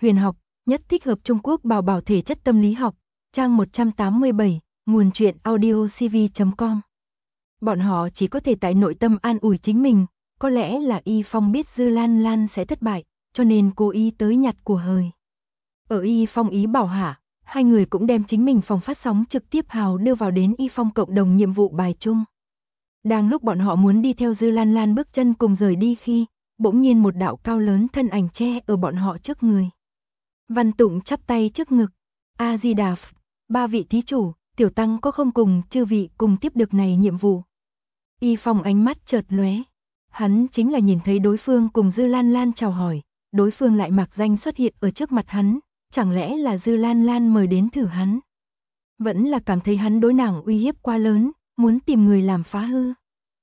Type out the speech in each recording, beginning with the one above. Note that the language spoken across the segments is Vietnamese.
huyền học, nhất thích hợp Trung Quốc bảo bảo thể chất tâm lý học, trang 187, nguồn truyện audiocv.com. Bọn họ chỉ có thể tại nội tâm an ủi chính mình, có lẽ là Y Phong biết Dư Lan Lan sẽ thất bại, cho nên cố ý tới nhặt của hời. Ở Y Phong ý bảo hạ, hai người cũng đem chính mình phòng phát sóng trực tiếp hào đưa vào đến Y Phong cộng đồng nhiệm vụ bài chung. Đang lúc bọn họ muốn đi theo Dư Lan Lan bước chân cùng rời đi khi, bỗng nhiên một đạo cao lớn thân ảnh che ở bọn họ trước người. Văn Tụng chắp tay trước ngực, A-di-đà Phật, ba vị thí chủ, tiểu tăng có không cùng chư vị cùng tiếp được này nhiệm vụ. Y Phong ánh mắt chợt lóe, hắn chính là nhìn thấy đối phương cùng Dư Lan Lan chào hỏi, đối phương lại mặc danh xuất hiện ở trước mặt hắn, chẳng lẽ là Dư Lan Lan mời đến thử hắn. Vẫn là cảm thấy hắn đối nàng uy hiếp quá lớn, muốn tìm người làm phá hư.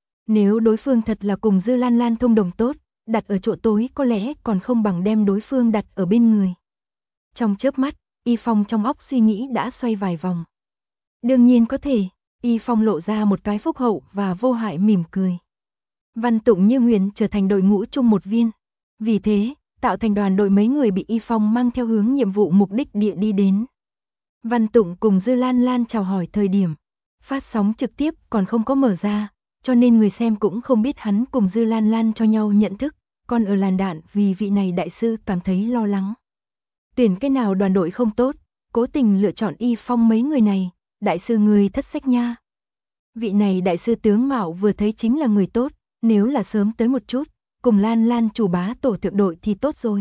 Nếu đối phương thật là cùng Dư Lan Lan thông đồng tốt, đặt ở chỗ tối có lẽ còn không bằng đem đối phương đặt ở bên người. Trong chớp mắt, Y Phong trong óc suy nghĩ đã xoay vài vòng. Đương nhiên có thể, Y Phong lộ ra một cái phúc hậu và vô hại mỉm cười. Văn Tụng như nguyện trở thành đội ngũ chung một viên. Vì thế, tạo thành đoàn đội mấy người bị Y Phong mang theo hướng nhiệm vụ mục đích địa đi đến. Văn Tụng cùng Dư Lan Lan chào hỏi thời điểm, phát sóng trực tiếp còn không có mở ra, cho nên người xem cũng không biết hắn cùng Dư Lan Lan cho nhau nhận thức, còn ở làn đạn vì vị này đại sư cảm thấy lo lắng. Tuyển cái nào đoàn đội không tốt, cố tình lựa chọn Y Phong mấy người này, đại sư người thất sách nha. Vị này đại sư tướng mạo vừa thấy chính là người tốt, nếu là sớm tới một chút, cùng Lan Lan chủ bá tổ thượng đội thì tốt rồi.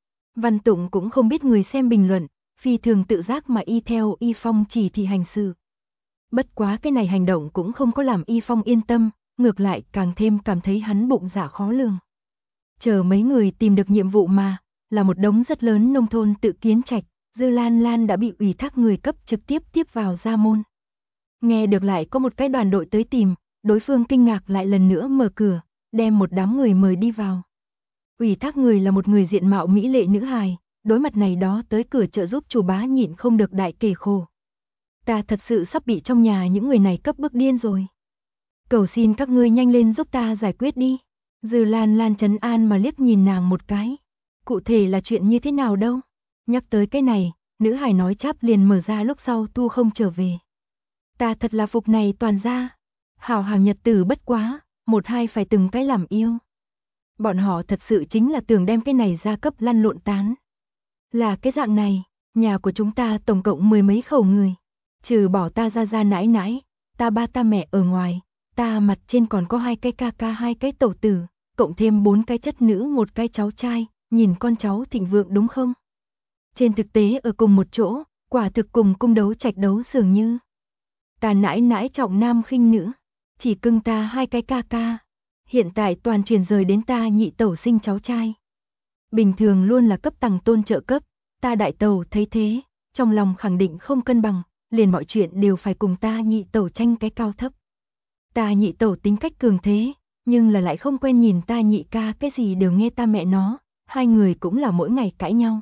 Văn Tụng cũng không biết người xem bình luận, phi thường tự giác mà y theo Y Phong chỉ thị hành sự. Bất quá cái này hành động cũng không có làm Y Phong yên tâm, ngược lại càng thêm cảm thấy hắn bụng dạ khó lường. Chờ mấy người tìm được nhiệm vụ mà, là một đống rất lớn nông thôn tự kiến trạch, Dư Lan Lan đã bị ủy thác người cấp trực tiếp tiếp vào gia môn. Nghe được lại có một cái đoàn đội tới tìm, đối phương kinh ngạc lại lần nữa mở cửa, đem một đám người mời đi vào. Ủy thác người là một người diện mạo mỹ lệ nữ hài, đối mặt này đó tới cửa trợ giúp chủ bá nhịn không được đại kể khổ. Ta thật sự sắp bị trong nhà những người này cấp bức điên rồi. Cầu xin các ngươi nhanh lên giúp ta giải quyết đi. Dư Lan Lan trấn an mà liếc nhìn nàng một cái. Cụ thể là chuyện như thế nào đâu? Nhắc tới cái này, nữ hài nói cháp liền mở ra lúc sau tu không trở về. Ta thật là phục này toàn ra. Hảo hảo nhật tử bất quá, một hai phải từng cái làm yêu. Bọn họ thật sự chính là tưởng đem cái này ra cấp lăn lộn tán. Là cái dạng này, nhà của chúng ta tổng cộng 10 mấy khẩu người. Trừ bỏ ta ra nãi nãi, ta ba ta mẹ ở ngoài, ta mặt trên còn có 2 cái ca ca 2 cái tẩu tử, cộng thêm 4 cái chất nữ 1 cái cháu trai, nhìn con cháu thịnh vượng đúng không? Trên thực tế ở cùng một chỗ, quả thực cùng cung đấu trạch đấu dường như. Ta nãi nãi trọng nam khinh nữ, chỉ cưng ta 2 cái ca ca. Hiện tại toàn truyền rời đến ta nhị tẩu sinh cháu trai. Bình thường luôn là cấp tầng tôn trợ cấp, ta đại tẩu thấy thế, trong lòng khẳng định không cân bằng, liền mọi chuyện đều phải cùng ta nhị tẩu tranh cái cao thấp. Ta nhị tẩu tính cách cường thế, nhưng là lại không quen nhìn ta nhị ca cái gì đều nghe ta mẹ nó, hai người cũng là mỗi ngày cãi nhau.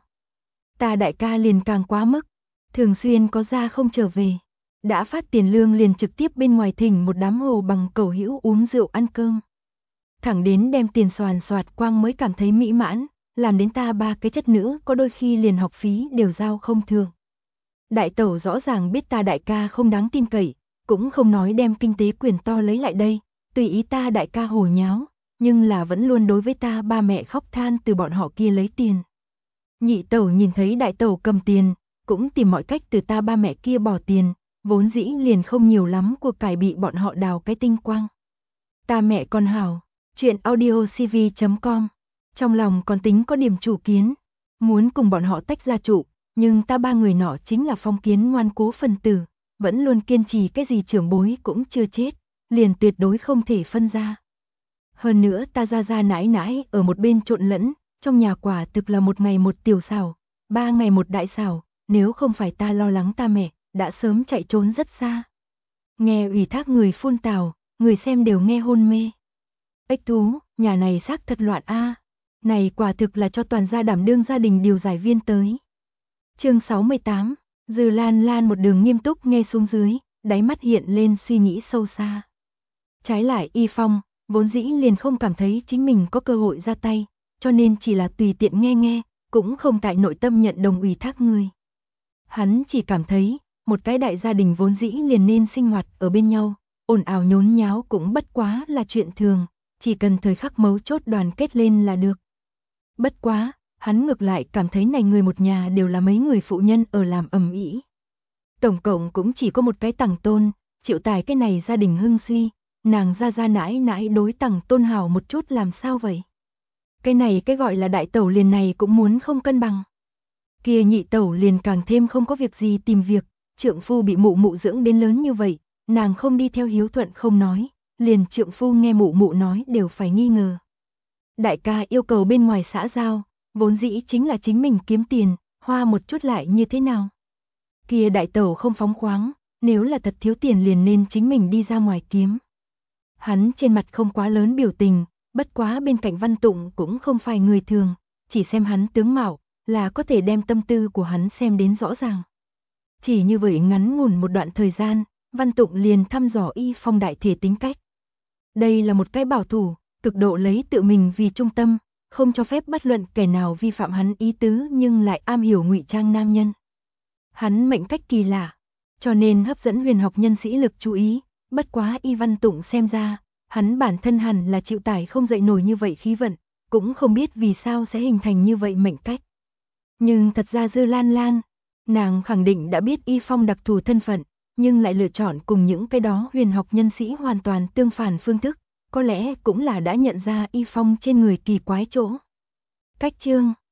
Ta đại ca liền càng quá mức, thường xuyên có ra không trở về, đã phát tiền lương liền trực tiếp bên ngoài thỉnh một đám hồ bằng cẩu hữu uống rượu ăn cơm. Thẳng đến đem tiền xoàn xoạt quang mới cảm thấy mỹ mãn, làm đến ta 3 cái chất nữ có đôi khi liền học phí đều giao không thường. Đại tẩu rõ ràng biết ta đại ca không đáng tin cậy, cũng không nói đem kinh tế quyền to lấy lại đây, tùy ý ta đại ca hồ nháo, nhưng là vẫn luôn đối với ta ba mẹ khóc than từ bọn họ kia lấy tiền. Nhị tẩu nhìn thấy đại tẩu cầm tiền, cũng tìm mọi cách từ ta ba mẹ kia bỏ tiền, vốn dĩ liền không nhiều lắm cuộc cải bị bọn họ đào cái tinh quang. Ta mẹ con hảo, chuyện audiocv.com, trong lòng còn tính có điểm chủ kiến, muốn cùng bọn họ tách ra trụ, nhưng ta ba người nọ chính là phong kiến ngoan cố phần tử, vẫn luôn kiên trì cái gì trưởng bối cũng chưa chết, liền tuyệt đối không thể phân ra. Hơn nữa ta ra nãi nãi ở một bên trộn lẫn, trong nhà quả thực là một ngày một tiểu xảo, 3 ngày một đại xảo, nếu không phải ta lo lắng ta mẹ, đã sớm chạy trốn rất xa. Nghe ủy thác người phun tào, người xem đều nghe hôn mê. Ếch thú, nhà này xác thật loạn a. Này quả thực là cho toàn gia đảm đương gia đình điều giải viên tới. Chương 68, Dư Lan Lan một đường nghiêm túc nghe xuống dưới, đáy mắt hiện lên suy nghĩ sâu xa. Trái lại Y Phong, vốn dĩ liền không cảm thấy chính mình có cơ hội ra tay, cho nên chỉ là tùy tiện nghe nghe, cũng không tại nội tâm nhận đồng ủy thác ngươi. Hắn chỉ cảm thấy, một cái đại gia đình vốn dĩ liền nên sinh hoạt ở bên nhau, ồn ào nhốn nháo cũng bất quá là chuyện thường, chỉ cần thời khắc mấu chốt đoàn kết lên là được. Bất quá, hắn ngược lại cảm thấy này người một nhà đều là mấy người phụ nhân ở làm ầm ĩ. Tổng cộng cũng chỉ có một cái Tằng Tôn, chịu tải cái này gia đình hưng suy, nàng gia nãi nãi đối Tằng Tôn hảo một chút làm sao vậy? Cái này cái gọi là đại tẩu liền này cũng muốn không cân bằng. Kia nhị tẩu liền càng thêm không có việc gì tìm việc, trượng phu bị mụ mụ dưỡng đến lớn như vậy, nàng không đi theo hiếu thuận không nói, liền trượng phu nghe mụ mụ nói đều phải nghi ngờ. Đại ca yêu cầu bên ngoài xã giao, vốn dĩ chính là chính mình kiếm tiền, hoa một chút lại như thế nào? Kia đại tẩu không phóng khoáng, nếu là thật thiếu tiền liền nên chính mình đi ra ngoài kiếm. Hắn trên mặt không quá lớn biểu tình, bất quá bên cạnh Văn Tụng cũng không phải người thường, chỉ xem hắn tướng mạo là có thể đem tâm tư của hắn xem đến rõ ràng. Chỉ như vậy ngắn ngủn một đoạn thời gian, Văn Tụng liền thăm dò Y Phong đại thể tính cách. Đây là một cái bảo thủ, cực độ lấy tự mình vì trung tâm, không cho phép bất luận kẻ nào vi phạm hắn ý tứ nhưng lại am hiểu ngụy trang nam nhân. Hắn mệnh cách kỳ lạ, cho nên hấp dẫn huyền học nhân sĩ lực chú ý, bất quá Y Văn Tụng xem ra, hắn bản thân hẳn là chịu tải không dậy nổi như vậy khí vận, cũng không biết vì sao sẽ hình thành như vậy mệnh cách. Nhưng thật ra Dư Lan Lan, nàng khẳng định đã biết Y Phong đặc thù thân phận, nhưng lại lựa chọn cùng những cái đó huyền học nhân sĩ hoàn toàn tương phản phương thức, có lẽ cũng là đã nhận ra Y Phong trên người kỳ quái chỗ. Cách chương